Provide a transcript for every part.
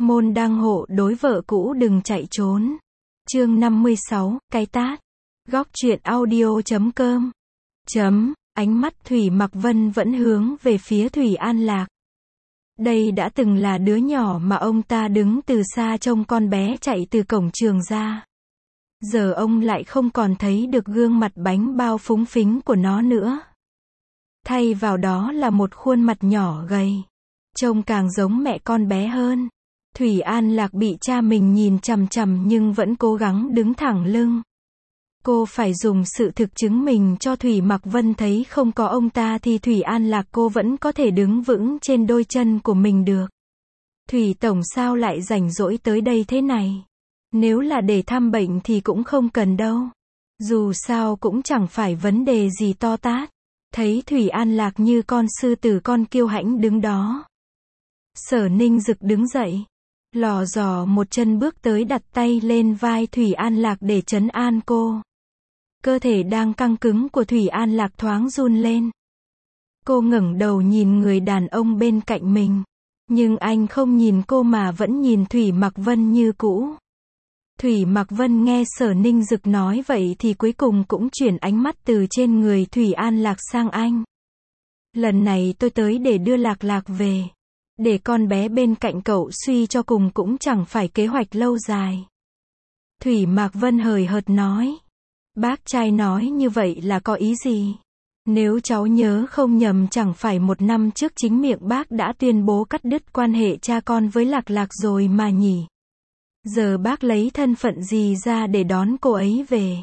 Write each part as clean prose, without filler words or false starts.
Môn đăng hộ đối vợ cũ đừng chạy trốn. Chương 56, cái tát. Góc truyện audio.com. Ánh mắt Thủy Mặc Vân vẫn hướng về phía Thủy An Lạc. Đây đã từng là đứa nhỏ mà ông ta đứng từ xa trông con bé chạy từ cổng trường ra. Giờ ông lại không còn thấy được gương mặt bánh bao phúng phính của nó nữa. Thay vào đó là một khuôn mặt nhỏ gầy, trông càng giống mẹ con bé hơn. Thủy An Lạc bị cha mình nhìn chằm chằm nhưng vẫn cố gắng đứng thẳng lưng. Cô phải dùng sự thực chứng minh cho Thủy Mặc Vân thấy không có ông ta thì Thủy An Lạc cô vẫn có thể đứng vững trên đôi chân của mình được. Thủy Tổng sao lại rảnh rỗi tới đây thế này? Nếu là để thăm bệnh thì cũng không cần đâu. Dù sao cũng chẳng phải vấn đề gì to tát. Thấy Thủy An Lạc như con sư tử con kiêu hãnh đứng đó. Sở Ninh Dực đứng dậy. Lò dò một chân bước tới đặt tay lên vai Thủy An Lạc để trấn an cô. Cơ thể đang căng cứng của Thủy An Lạc thoáng run lên. Cô ngẩng đầu nhìn người đàn ông bên cạnh mình. Nhưng anh không nhìn cô mà vẫn nhìn Thủy Mặc Vân như cũ. Thủy Mặc Vân nghe Sở Ninh Dực nói vậy thì cuối cùng cũng chuyển ánh mắt từ trên người Thủy An Lạc sang anh. Lần này tôi tới để đưa Lạc Lạc về. Để con bé bên cạnh cậu suy cho cùng cũng chẳng phải kế hoạch lâu dài. Thủy Mặc Vân hời hợt nói. Bác trai nói như vậy là có ý gì? Nếu cháu nhớ không nhầm chẳng phải 1 năm trước chính miệng bác đã tuyên bố cắt đứt quan hệ cha con với Lạc Lạc rồi mà nhỉ? Giờ bác lấy thân phận gì ra để đón cô ấy về?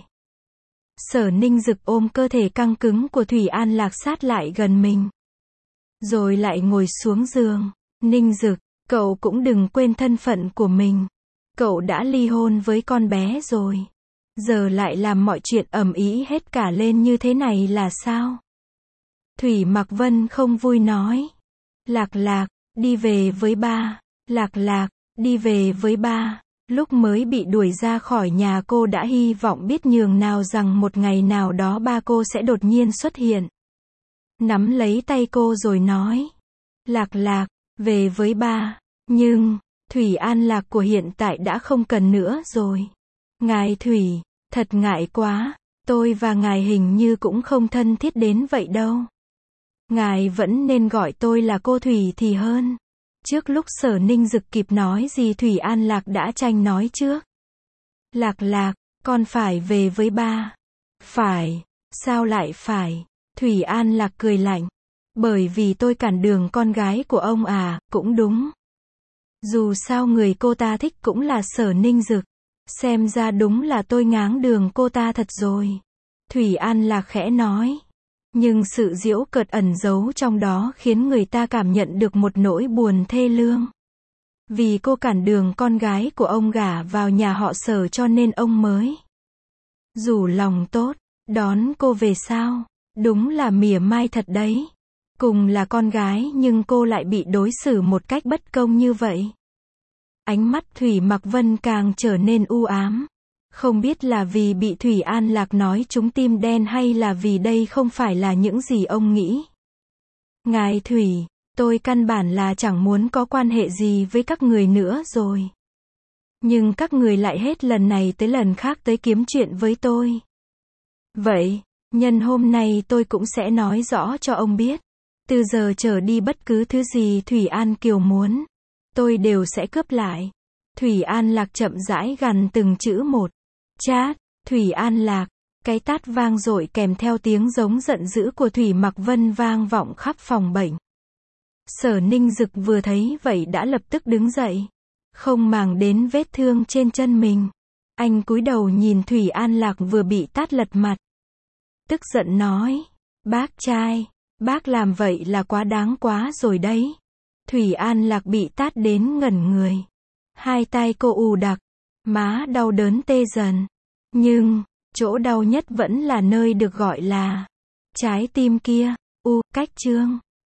Sở Ninh Dực ôm cơ thể căng cứng của Thủy An Lạc sát lại gần mình. Rồi lại ngồi xuống giường. Ninh Dực, cậu cũng đừng quên thân phận của mình. Cậu đã ly hôn với con bé rồi. Giờ lại làm mọi chuyện ầm ĩ hết cả lên như thế này là sao? Thủy Mặc Vân không vui nói. Lạc Lạc, đi về với ba. Lạc Lạc, đi về với ba. Lúc mới bị đuổi ra khỏi nhà cô đã hy vọng biết nhường nào rằng một ngày nào đó ba cô sẽ đột nhiên xuất hiện. Nắm lấy tay cô rồi nói. Lạc Lạc, về với ba. Nhưng, Thủy An Lạc của hiện tại đã không cần nữa rồi. Ngài Thủy, thật ngại quá, tôi và ngài hình như cũng không thân thiết đến vậy đâu. Ngài vẫn nên gọi tôi là cô Thủy thì hơn. Trước lúc Sở Ninh Dực kịp nói gì Thủy An Lạc đã tranh nói trước. Lạc Lạc, con phải về với ba. Phải, sao lại phải? Thủy An Lạc cười lạnh. Bởi vì tôi cản đường con gái của ông à, cũng đúng. Dù sao người cô ta thích cũng là Sở Ninh Dực. Xem ra đúng là tôi ngáng đường cô ta thật rồi. Thủy An Lạc khẽ nói. Nhưng sự giễu cợt ẩn giấu trong đó khiến người ta cảm nhận được một nỗi buồn thê lương. Vì cô cản đường con gái của ông gả vào nhà họ Sở cho nên ông mới rủ lòng tốt, đón cô về sao? Đúng là mỉa mai thật đấy. Cùng là con gái nhưng cô lại bị đối xử một cách bất công như vậy. Ánh mắt Thủy Mặc Vân càng trở nên u ám. Không biết là vì bị Thủy An Lạc nói trúng tim đen hay là vì đây không phải là những gì ông nghĩ. Ngài Thủy, tôi căn bản là chẳng muốn có quan hệ gì với các người nữa rồi. Nhưng các người lại hết lần này tới lần khác tới kiếm chuyện với tôi. Vậy, nhân hôm nay tôi cũng sẽ nói rõ cho ông biết. Từ giờ trở đi bất cứ thứ gì Thủy An Kiều muốn, tôi đều sẽ cướp lại. Thủy An Lạc chậm rãi gằn từng chữ một. Chát, Thủy An Lạc, cái tát vang dội kèm theo tiếng giống giận dữ của Thủy Mặc Vân vang vọng khắp phòng bệnh. Sở Ninh Dực vừa thấy vậy đã lập tức đứng dậy. Không màng đến vết thương trên chân mình. Anh cúi đầu nhìn Thủy An Lạc vừa bị tát lật mặt. Tức giận nói. Bác trai, bác làm vậy là quá đáng quá rồi đấy. Thủy An Lạc bị tát đến ngẩn người. Hai tay cô ù đặc. Má đau đớn tê dần. Nhưng, chỗ đau nhất vẫn là nơi được gọi là trái tim kia. Cách chương